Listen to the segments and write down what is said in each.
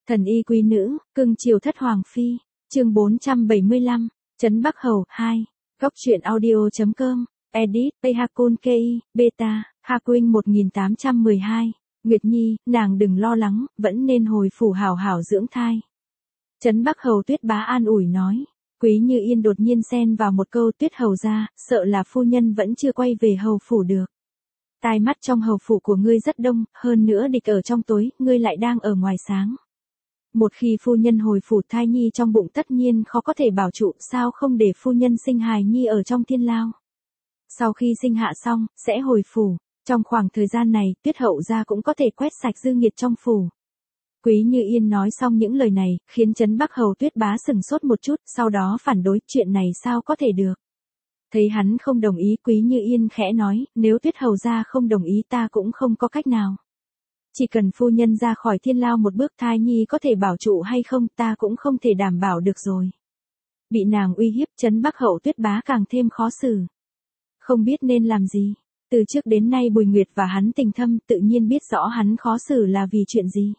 Thần y quý nữ, cưng chiều thất hoàng phi, chương 475, Trấn Bắc Hầu 2, Góc truyện audio.com, edit, Pehakun Kei, Beta, Hakuin 1812, Nguyệt Nhi, nàng đừng lo lắng, vẫn nên hồi phủ hảo hảo dưỡng thai. Trấn Bắc Hầu Tuyết Bá an ủi nói. Quý Như Yên đột nhiên xen vào một câu, Tuyết Hầu ra, sợ là phu nhân vẫn chưa quay về hầu phủ được. Tai mắt trong hầu phủ của ngươi rất đông, hơn nữa địch ở trong tối, ngươi lại đang ở ngoài sáng. Một khi phu nhân hồi phủ, thai nhi trong bụng tất nhiên khó có thể bảo trụ, sao không để phu nhân sinh hài nhi ở trong thiên lao. Sau khi sinh hạ xong, sẽ hồi phủ, trong khoảng thời gian này, Tuyết hậu gia cũng có thể quét sạch dư nghiệt trong phủ. Quý Như Yên nói xong những lời này, khiến Trấn Bắc Hầu Tuyết Bá sừng sốt một chút, sau đó phản đối, chuyện này sao có thể được. Thấy hắn không đồng ý, Quý Như Yên khẽ nói, nếu Tuyết hầu gia không đồng ý ta cũng không có cách nào. Chỉ cần phu nhân ra khỏi thiên lao một bước, thai nhi có thể bảo trụ hay không ta cũng không thể đảm bảo được rồi. Bị nàng uy hiếp, Trấn Bắc Hầu Tuyết Bá càng thêm khó xử. Không biết nên làm gì. Từ trước đến nay Bùi Nguyệt và hắn tình thâm, tự nhiên biết rõ hắn khó xử là vì chuyện gì.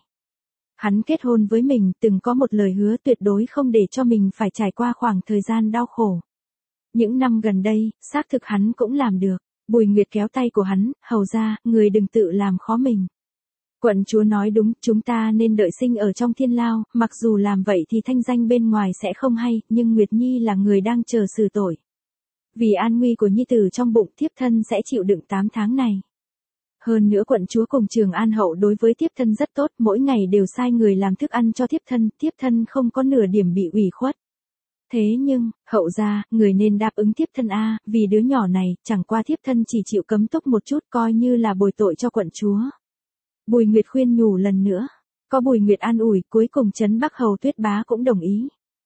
Hắn kết hôn với mình, từng có một lời hứa tuyệt đối không để cho mình phải trải qua khoảng thời gian đau khổ. Những năm gần đây, xác thực hắn cũng làm được. Bùi Nguyệt kéo tay của hắn, hầu ra, người đừng tự làm khó mình. Quận chúa nói đúng, chúng ta nên đợi sinh ở trong thiên lao, mặc dù làm vậy thì thanh danh bên ngoài sẽ không hay, nhưng Nguyệt Nhi là người đang chờ xử tội. Vì an nguy của nhi tử trong bụng, thiếp thân sẽ chịu đựng 8 tháng này. Hơn nữa quận chúa cùng Trường An hậu đối với thiếp thân rất tốt, mỗi ngày đều sai người làm thức ăn cho thiếp thân không có nửa điểm bị ủy khuất. Thế nhưng, hậu gia, người nên đáp ứng thiếp thân a, vì đứa nhỏ này, chẳng qua thiếp thân chỉ chịu cấm túc một chút coi như là bồi tội cho quận chúa. Bùi Nguyệt khuyên nhủ lần nữa, có Bùi Nguyệt an ủi, cuối cùng Trấn Bắc Hầu Tuyết Bá cũng đồng ý.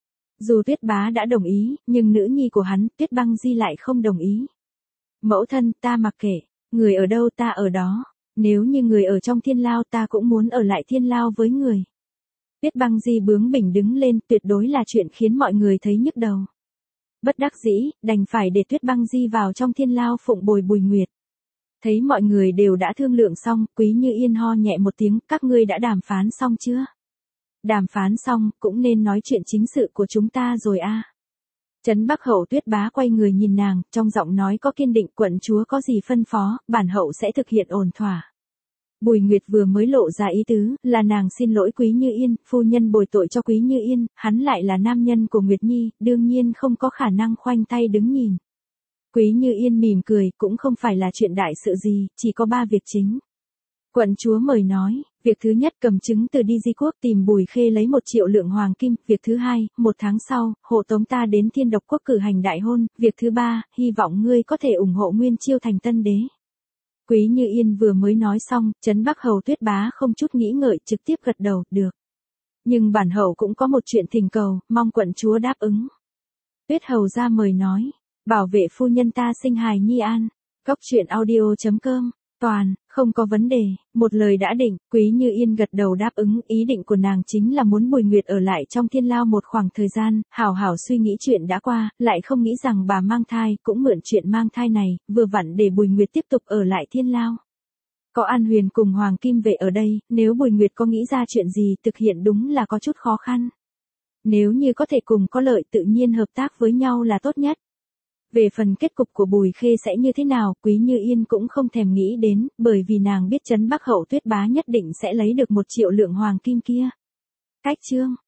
Dù Tuyết Bá đã đồng ý, nhưng nữ nhi của hắn, Tuyết Băng Di lại không đồng ý. Mẫu thân, ta mặc kệ, người ở đâu ta ở đó, nếu như người ở trong thiên lao ta cũng muốn ở lại thiên lao với người. Tuyết Băng Di bướng bỉnh đứng lên, tuyệt đối là chuyện khiến mọi người thấy nhức đầu. Bất đắc dĩ, đành phải để Tuyết Băng Di vào trong thiên lao phụng bồi Bùi Nguyệt. Thấy mọi người đều đã thương lượng xong, Quý Như Yên ho nhẹ một tiếng, các ngươi đã đàm phán xong chưa? Đàm phán xong, cũng nên nói chuyện chính sự của chúng ta rồi a. Trấn Bắc Hầu Tuyết Bá quay người nhìn nàng, trong giọng nói có kiên định, quận chúa có gì phân phó, bản hậu sẽ thực hiện ổn thỏa. Bùi Nguyệt vừa mới lộ ra ý tứ, là nàng xin lỗi Quý Như Yên, phu nhân bồi tội cho Quý Như Yên, hắn lại là nam nhân của Nguyệt Nhi, đương nhiên không có khả năng khoanh tay đứng nhìn. Quý Như Yên mỉm cười, cũng không phải là chuyện đại sự gì, chỉ có 3 việc chính. Quận chúa mời nói, việc thứ nhất cầm chứng từ đi Di Quốc tìm Bùi Khê lấy 1 triệu lượng hoàng kim, việc thứ hai, 1 tháng sau, hộ tống ta đến Thiên Độc Quốc cử hành đại hôn, việc thứ ba, hy vọng ngươi có thể ủng hộ Nguyên Chiêu thành tân đế. Quý Như Yên vừa mới nói xong, Trấn Bắc Hầu Tuyết Bá không chút nghĩ ngợi trực tiếp gật đầu, được. Nhưng bản hậu cũng có một chuyện thỉnh cầu, mong quận chúa đáp ứng. Tuyết hầu ra mời nói, bảo vệ phu nhân ta sinh hài nhi an. Góc truyện audio.com, toàn, không có vấn đề, một lời đã định, Quý Như Yên gật đầu đáp ứng, ý định của nàng chính là muốn Bùi Nguyệt ở lại trong thiên lao một khoảng thời gian, hảo hảo suy nghĩ chuyện đã qua, lại không nghĩ rằng bà mang thai, cũng mượn chuyện mang thai này, vừa vặn để Bùi Nguyệt tiếp tục ở lại thiên lao. Có An Huyền cùng Hoàng Kim Vệ ở đây, nếu Bùi Nguyệt có nghĩ ra chuyện gì thực hiện đúng là có chút khó khăn. Nếu như có thể cùng có lợi tự nhiên hợp tác với nhau là tốt nhất. Về phần kết cục của Bùi Khê sẽ như thế nào, Quý Như Yên cũng không thèm nghĩ đến, bởi vì nàng biết Trấn Bắc Hầu Tuyết Bá nhất định sẽ lấy được 1 triệu lượng hoàng kim kia. Cách chương